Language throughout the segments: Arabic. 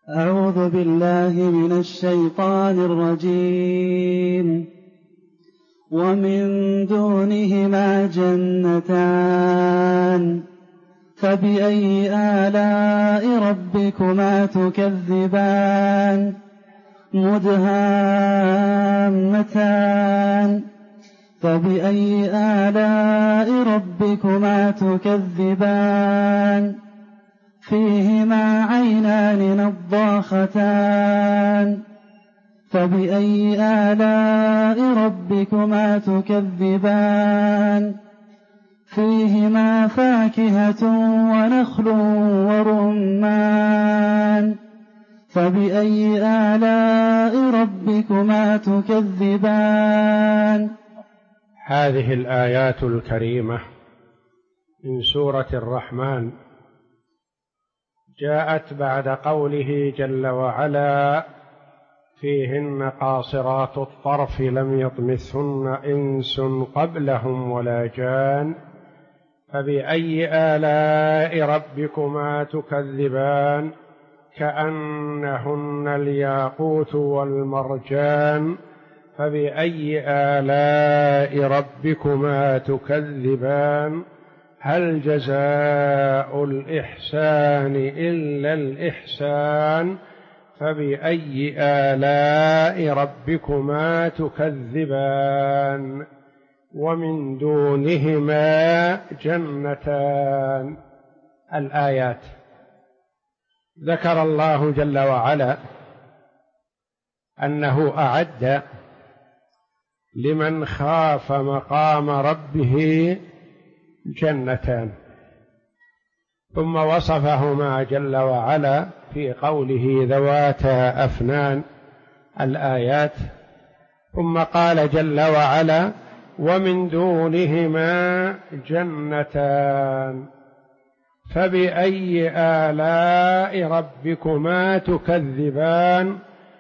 أعوذ بالله من الشيطان الرجيم. ومن دونهما جنتان فبأي آلاء ربكما تكذبان مدهامتان فبأي آلاء ربكما تكذبان فيهما عينان نضاختان فبأي آلاء ربكما تكذبان فيهما فاكهة ونخل ورمان فبأي آلاء ربكما تكذبان. هذه الآيات الكريمة من سورة الرحمن جاءت بعد قوله جل وعلا: فيهن قاصرات الطرف لم يطمثهن إنس قبلهم ولا جان فبأي آلاء ربكما تكذبان كأنهن الياقوت والمرجان فبأي آلاء ربكما تكذبان هل جزاء الإحسان إلا الإحسان فبأي آلاء ربكما تكذبان ومن دونهما جنتان. الآيات. ذكر الله جل وعلا أنه أعد لمن خاف مقام ربه جنتان، ثم وصفهما جل وعلا في قوله ذواتا أفنان الآيات، ثم قال جل وعلا: ومن دونهما جنتان فبأي آلاء ربكما تكذبان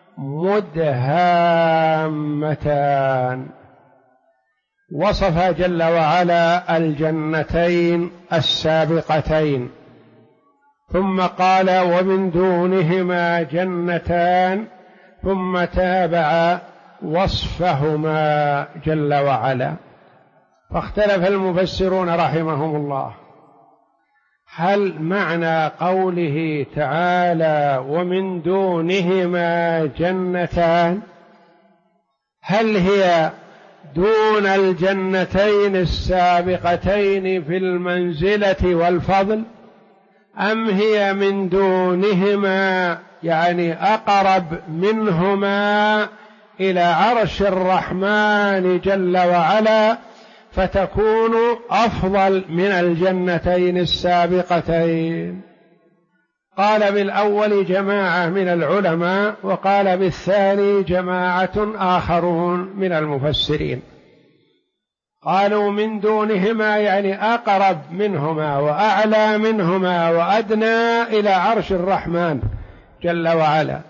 مدهامتان. وصف جل وعلا الجنتين السابقتين، ثم قال: ومن دونهما جنتان، ثم تابع وصفهما جل وعلا. فاختلف المفسرون رحمهم الله: هل معنى قوله تعالى ومن دونهما جنتان هل هي دون الجنتين السابقتين في المنزلة والفضل، أم هي من دونهما يعني أقرب منهما إلى عرش الرحمن جل وعلا فتكون أفضل من الجنتين السابقتين؟ قال بالأول جماعة من العلماء، وقال بالثاني جماعة آخرون من المفسرين. قالوا من دونهما يعني أقرب منهما وأعلى منهما وأدنى إلى عرش الرحمن جل وعلا،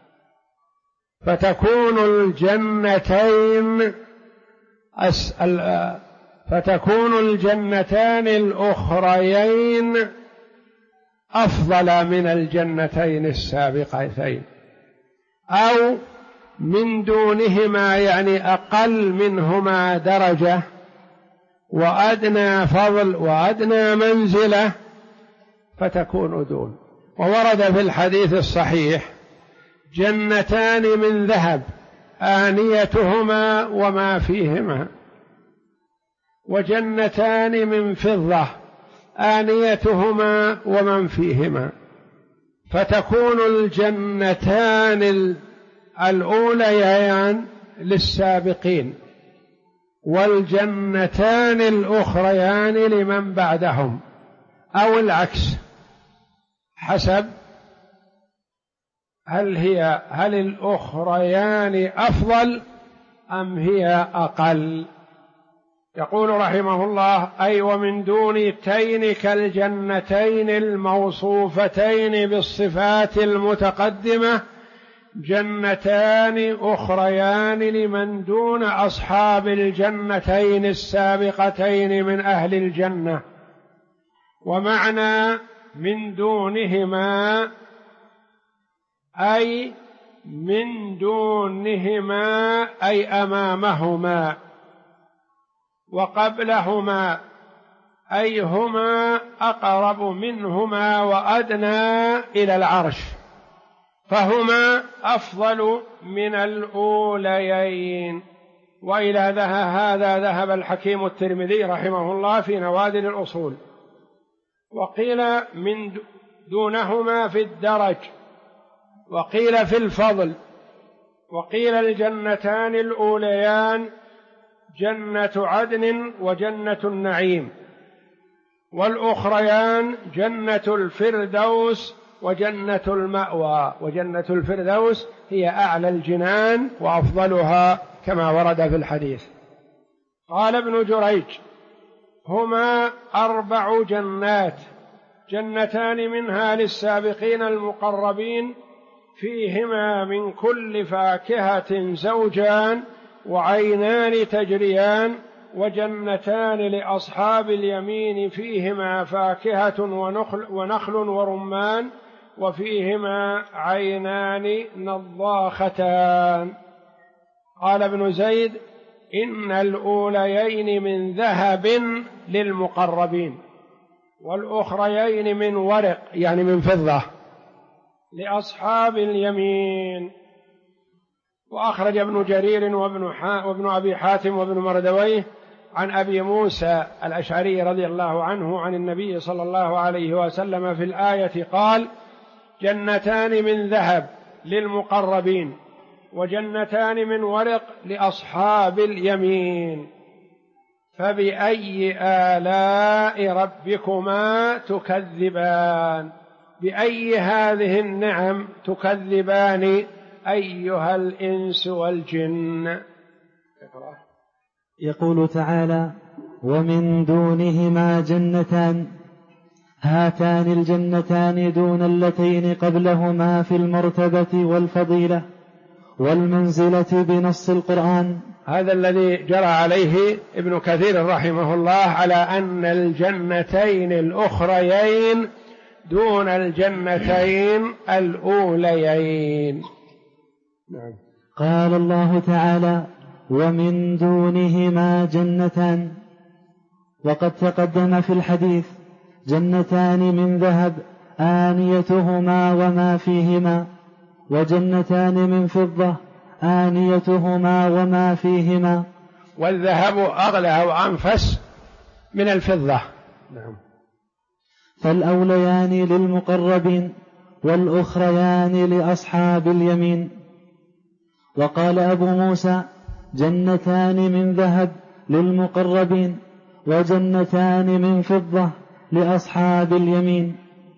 فتكون الجنتان الأخريين أفضل من الجنتين السابقتين، أو من دونهما يعني أقل منهما درجة وأدنى فضل وأدنى منزلة فتكون دون. وورد في الحديث الصحيح: جنتان من ذهب آنيتهما وما فيهما، وجنتان من فضة آنيتهما ومن فيهما، فتكون الجنتان الأوليان للسابقين والجنتان الأخريان لمن بعدهم، أو العكس، حسب هل الأخريان أفضل أم هي أقل. يقول رحمه الله: أي ومن دونتين كالجنتين الموصوفتين بالصفات المتقدمة جنتان أخريان لمن دون أصحاب الجنتين السابقتين من أهل الجنة. ومعنى من دونهما أي من دونهما أي أمامهما، وقبلهما أي هما أقرب منهما وأدنى إلى العرش، فهما أفضل من الأوليين. وإلى هذا ذهب الحكيم الترمذي رحمه الله في نوادر الأصول. وقيل من دونهما في الدرج، وقيل في الفضل، وقيل الجنتان الأوليان جنة عدن وجنة النعيم، والأخريان جنة الفردوس وجنة المأوى، وجنة الفردوس هي أعلى الجنان وأفضلها كما ورد في الحديث. قال ابن جريج: هما 4 جنات، جنتان منها للسابقين المقربين فيهما من كل فاكهة زوجان وعينان تجريان، وجنتان لأصحاب اليمين فيهما فاكهة ونخل ورمان، وفيهما عينان نضاختان. قال ابن زيد: إن الأوليين من ذهب للمقربين، والأخريين من ورق يعني من فضة لأصحاب اليمين. وأخرج ابن جرير وابن أبي حاتم وابن مردويه عن أبي موسى الأشعري رضي الله عنه عن النبي صلى الله عليه وسلم في الآية قال: جنتان من ذهب للمقربين وجنتان من ورق لأصحاب اليمين، فبأي آلاء ربكما تكذبان؟ بأي هذه النعم تكذبان أيها الإنس والجن؟ يقول تعالى: ومن دونهما جنتان، هاتان الجنتان دون اللتين قبلهما في المرتبة والفضيلة والمنزلة بنص القرآن. هذا الذي جرى عليه ابن كثير رحمه الله على أن الجنتين الأخريين دون الجنتين الأوليين. نعم. قال الله تعالى: ومن دونهما جنتان، وقد تقدم في الحديث جنتان من ذهب آنيتهما وما فيهما، وجنتان من فضة آنيتهما وما فيهما. والذهب أغلى وأنفس من الفضة. نعم. فالأوليان للمقربين والأخريان لأصحاب اليمين. وقال أبو موسى: جنتان من ذهب للمقربين وجنتان من فضة لأصحاب اليمين.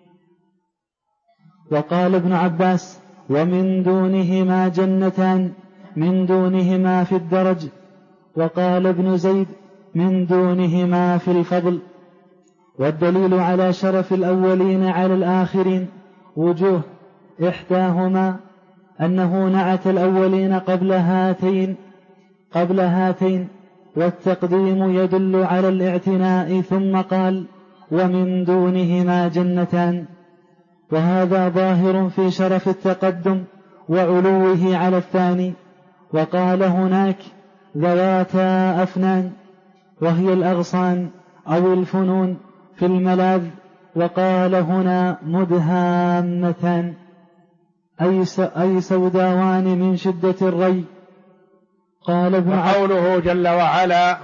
وقال ابن عباس: ومن دونهما جنتان، من دونهما في الدرج. وقال ابن زيد: من دونهما في الفضل. والدليل على شرف الأولين على الآخرين وجوه: إحداهما أنه نعت الأولين قبل هاتين، والتقديم يدل على الاعتناء، ثم قال: ومن دونهما جنتان، وهذا ظاهر في شرف التقدم وعلوه على الثاني. وقال هناك: ذواتا أفنان، وهي الأغصان أو الفنون في الملاذ. وقال هنا: مدهامتان، أي سوداوان من شدة الري. قال ابن وقوله جل وعلا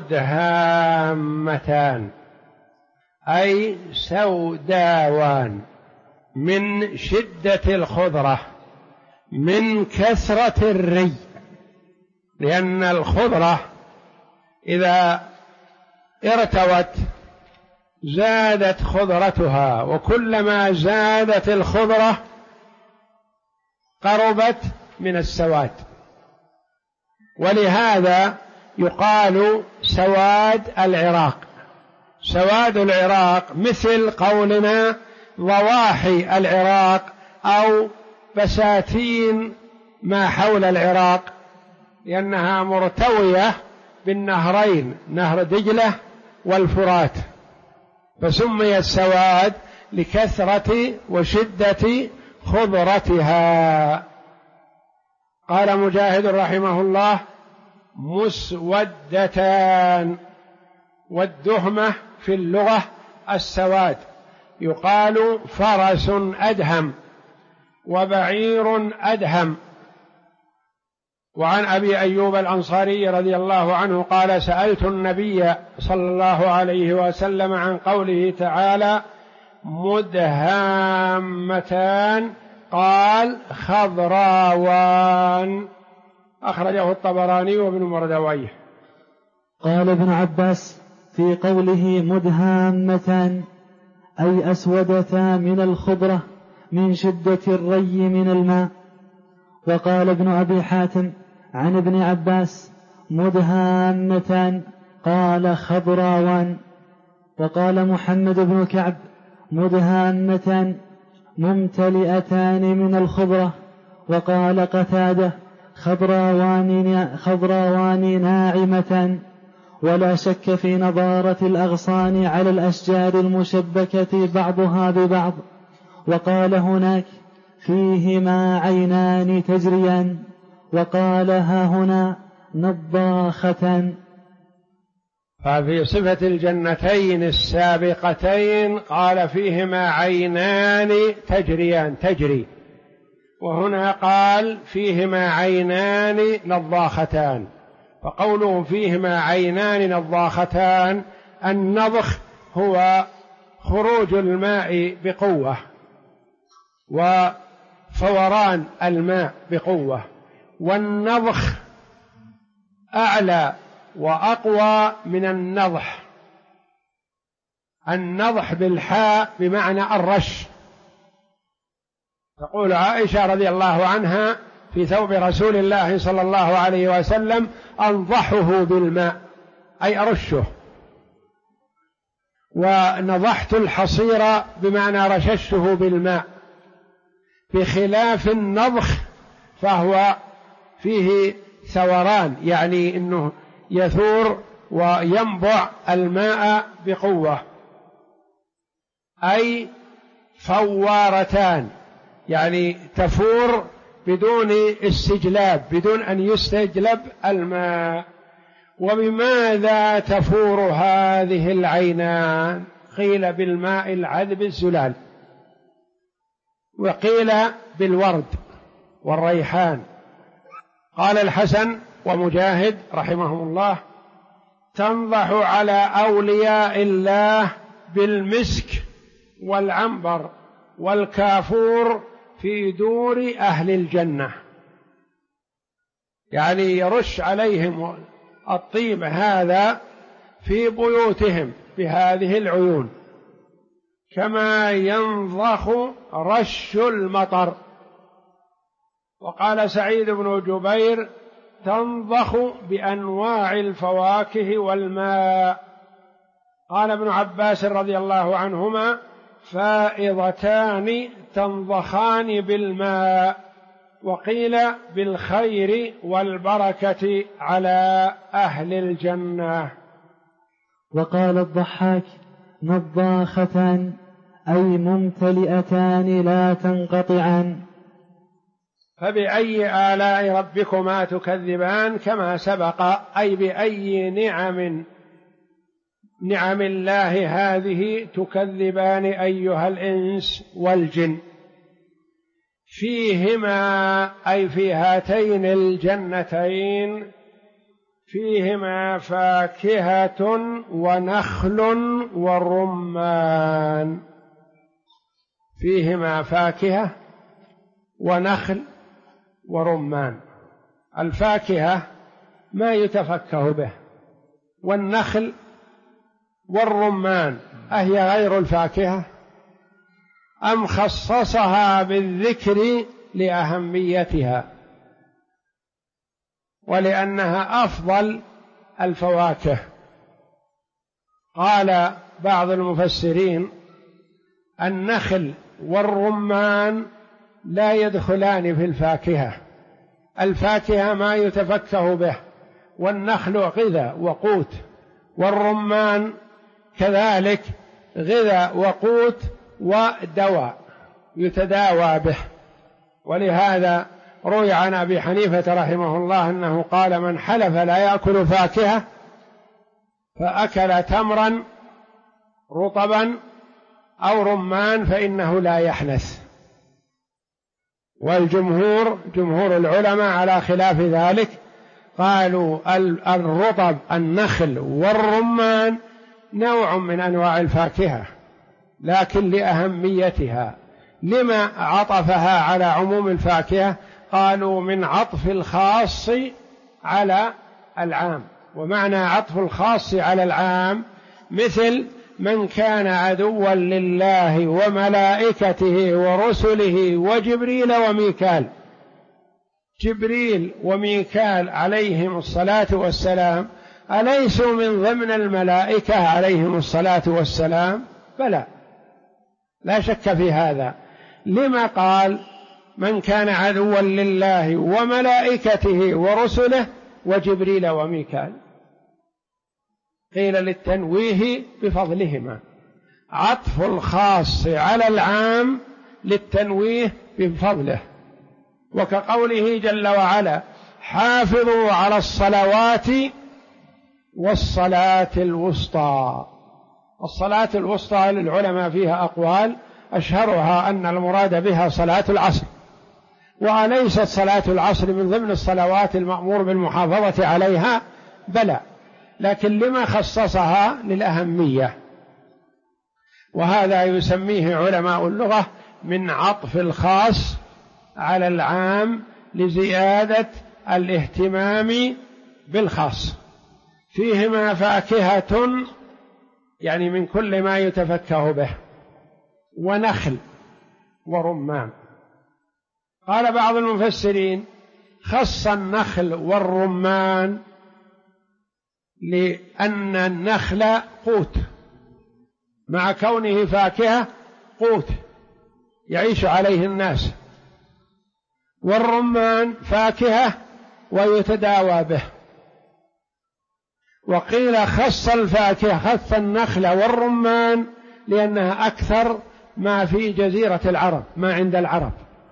مدهامتان أي سوداوان من شدة الخضرة من كثرة الري، لأن الخضرة إذا ارتوت زادت خضرتها، وكلما زادت الخضرة قربت من السواد، ولهذا يقال سواد العراق. سواد العراق مثل قولنا ضواحي العراق أو بساتين ما حول العراق، لأنها مرتوية بالنهرين، نهر دجلة والفرات، فسمي السواد لكثرة وشدة خضرتها. قال مجاهد رحمه الله: مسودتان. والدهمة في اللغة السواد، يقال فرس أدهم وبعير أدهم. وعن أبي أيوب الأنصاري رضي الله عنه قال: سألت النبي صلى الله عليه وسلم عن قوله تعالى: مدهامتان، قال: خضراوان. أخرجه الطبراني وابن مردويه. قال ابن عباس في قوله مدهامتان أي أسودتا من الخضرة من شدة الري من الماء. وقال ابن أبي حاتم عن ابن عباس مدهامتان قال خضراوان. وقال محمد بن كعب مدهامتان ممتلئتان من الخضرة. وقال قتادة خضراوان ناعمتان. ولا شك في نضارة الأغصان على الأشجار المشبكة بعضها ببعض. وقال هناك فيهما عينان تجريان. وقال هاهنا نضاختان. ففي صفة الجنتين السابقتين قال فيهما عينان تجريان تجري، وهنا قال فيهما عينان نضاختان. فقوله فيهما عينان نضاختان، النضخ هو خروج الماء بقوة وفوران الماء بقوة، والنضخ أعلى وأقوى من النضح. النضح بالحاء بمعنى الرش. تقول عائشة رضي الله عنها في ثوب رسول الله صلى الله عليه وسلم: أنضحه بالماء، أي أرشه. ونضحت الحصير بمعنى رششته بالماء، بخلاف النضخ فهو فيه ثوران، يعني أنه يثور وينبع الماء بقوة، أي فوارتان، يعني تفور بدون استجلاب، بدون أن يستجلب الماء. وبماذا تفور هذه العينان؟ قيل بالماء العذب الزلال، وقيل بالورد والريحان. قال الحسن ومجاهد رحمهم الله: تنضح على أولياء الله بالمسك والعنبر والكافور في دور أهل الجنة، يعني يرش عليهم الطيب هذا في بيوتهم بهذه العيون، كما ينضخ رش المطر. وقال سعيد بن جبير: تنضخ بأنواع الفواكه والماء. قال ابن عباس رضي الله عنهما: فائضتان تنضخان بالماء. وقيل بالخير والبركة على أهل الجنة. وقال الضحاك: نضاختان أي ممتلئتان لا تنقطعان. فبأي آلاء ربكما تكذبان، كما سبق، أي بأي نعم الله هذه تكذبان أيها الإنس والجن. فيهما أي في هاتين الجنتين فيهما فاكهة ونخل ورمان. فيهما فاكهة ونخل ورمان. الفاكهة ما يتفكه به، والنخل والرمان أهي غير الفاكهة، أم خصصها بالذكر لأهميتها ولأنها أفضل الفواكه؟ قال بعض المفسرين: النخل والرمان لا يدخلان في الفاكهة، الفاكهة ما يتفكه به، والنخل غذاء وقوت، والرمان كذلك غذاء وقوت ودواء يتداوى به. ولهذا روي عن أبي حنيفة رحمه الله أنه قال: من حلف لا يأكل فاكهة فأكل تمرا رطبا أو رمان فإنه لا يحنث. والجمهور جمهور العلماء على خلاف ذلك، قالوا الرطب النخل والرمان نوع من أنواع الفاكهة لكن لأهميتها. لما عطفها على عموم الفاكهة؟ قالوا من عطف الخاص على العام. ومعنى عطف الخاص على العام مثل من كان عدوا لله وملائكته ورسله وجبريل وميكال. جبريل وميكال عليهم الصلاة والسلام أليسوا من ضمن الملائكة عليهم الصلاة والسلام؟ بلى، لا شك في هذا. لما قال من كان عدوا لله وملائكته ورسله وجبريل وميكال؟ قيل للتنويه بفضلهما، عطف الخاص على العام للتنويه بفضله. وكقوله جل وعلا: حافظوا على الصلوات والصلاة الوسطى. الصلاة الوسطى للعلماء فيها أقوال، أشهرها أن المراد بها صلاة العصر، وأليست صلاة العصر من ضمن الصلوات المأمور بالمحافظة عليها؟ بلى، لكن لما خصصها؟ للأهمية. وهذا يسميه علماء اللغة من عطف الخاص على العام لزيادة الاهتمام بالخاص. فيهما فاكهة يعني من كل ما يتفكه به، ونخل ورمان. قال بعض المفسرين: خص النخل والرمان لأن النخل قوت، مع كونه فاكهة قوت يعيش عليه الناس، والرمان فاكهة ويتداوى به. وقيل خص الفاكهة، خص النخل والرمان لأنها أكثر ما في جزيرة العرب، ما عند العرب.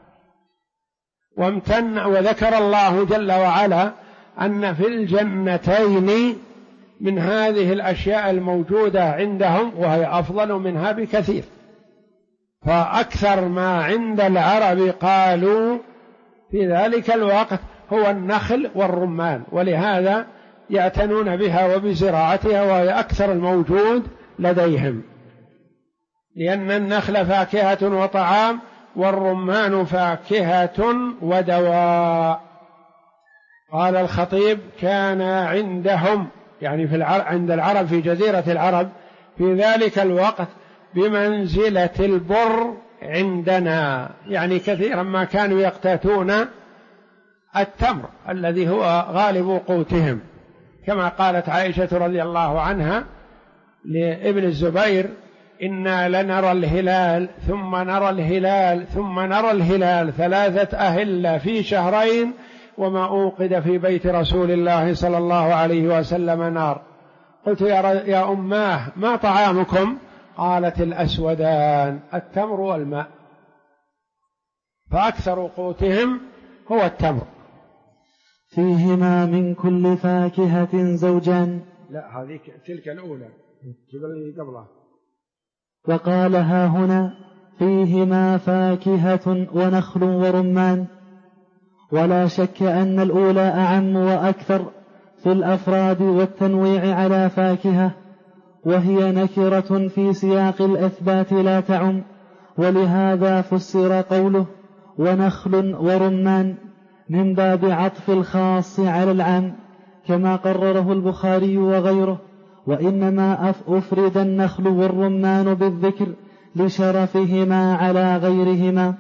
وذكر الله جل وعلا أن في الجنتين من هذه الأشياء الموجودة عندهم وهي أفضل منها بكثير. فأكثر ما عند العرب قالوا في ذلك الوقت هو النخل والرمان، ولهذا يعتنون بها وبزراعتها، وهي أكثر الموجود لديهم، لأن النخل فاكهة وطعام والرمان فاكهة ودواء. قال الخطيب: كان عندهم يعني عند العرب في جزيرة العرب في ذلك الوقت بمنزلة البر عندنا، يعني كثيرا ما كانوا يقتاتون التمر الذي هو غالب قوتهم، كما قالت عائشة رضي الله عنها لابن الزبير: إنا لنرى الهلال ثم نرى الهلال ثم نرى الهلال 3 أهلة في شهرين وما أوقد في بيت رسول الله صلى الله عليه وسلم نار. قلت: يا أماه ما طعامكم؟ قالت: الأسودان، التمر والماء. فأكثر قوتهم هو التمر. فيهما من كل فاكهة زوجان. لا، هذه تلك الأولى قبلها. وقال ها هنا: فيهما فاكهة ونخل ورمان. ولا شك أن الأولى أعم وأكثر في الأفراد والتنويع على فاكهة، وهي نكرة في سياق الأثبات لا تعم، ولهذا فسر قوله ونخل ورمان من باب عطف الخاص على العام، كما قرره البخاري وغيره. وإنما أفرد النخل والرمان بالذكر لشرفهما على غيرهما.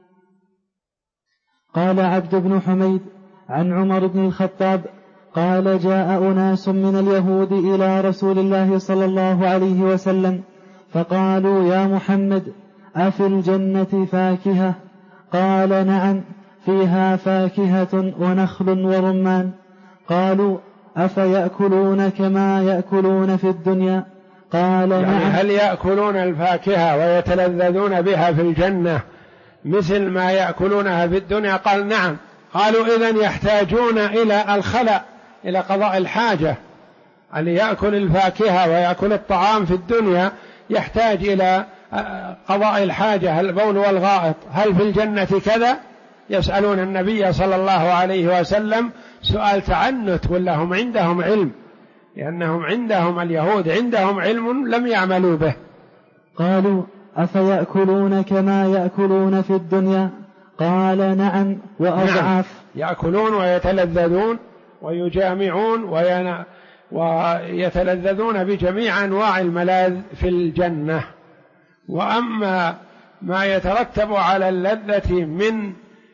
قال عبد بن حميد عن عمر بن الخطاب قال: جاء أناس من اليهود إلى رسول الله صلى الله عليه وسلم فقالوا: يا محمد، أفي الجنة فاكهة؟ قال: نعم، فيها فاكهة ونخل ورمان. قالوا: أفيأكلون كما يأكلون في الدنيا؟ قال: يعني نعم. هل يأكلون الفاكهة ويتلذذون بها في الجنة مثل ما يأكلونها في الدنيا؟ قال نعم. قالوا إذن يحتاجون إلى الخلاء، إلى قضاء الحاجة. اللي يأكل الفاكهة ويأكل الطعام في الدنيا يحتاج إلى قضاء الحاجة، البول والغائط. هل في الجنة كذا؟ يسألون النبي صلى الله عليه وسلم سؤال تعنت، ولا هم عندهم علم؟ لأنهم عندهم، اليهود عندهم علم لم يعملوا به. قالوا أفيأكلون كما يأكلون في الدنيا؟ قال نعم وأضعاف. نعم، يأكلون ويتلذذون ويجامعون ويتلذذون بجميع أنواع الملاذ في الجنة. وأما ما يترتب على اللذة من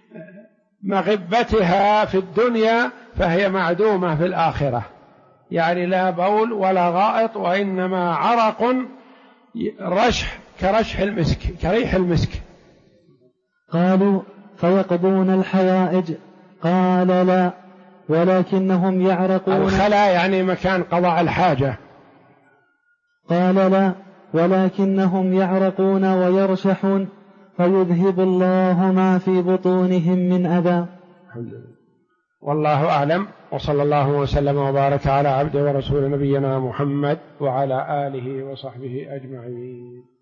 مغبتها في الدنيا فهي معدومة في الآخرة، يعني لا بول ولا غائط، وإنما عرق رشح كرشح المسك، كريح المسك. قالوا فيقضون الحوائج؟ قال لا ولكنهم يعرقون. الخلا يعني مكان قضاء الحاجة. قال لا ولكنهم يعرقون ويرشحون فيذهب الله ما في بطونهم من أذى. والله أعلم، وصلى الله وسلم وبارك على عبده ورسول نبينا محمد وعلى آله وصحبه أجمعين.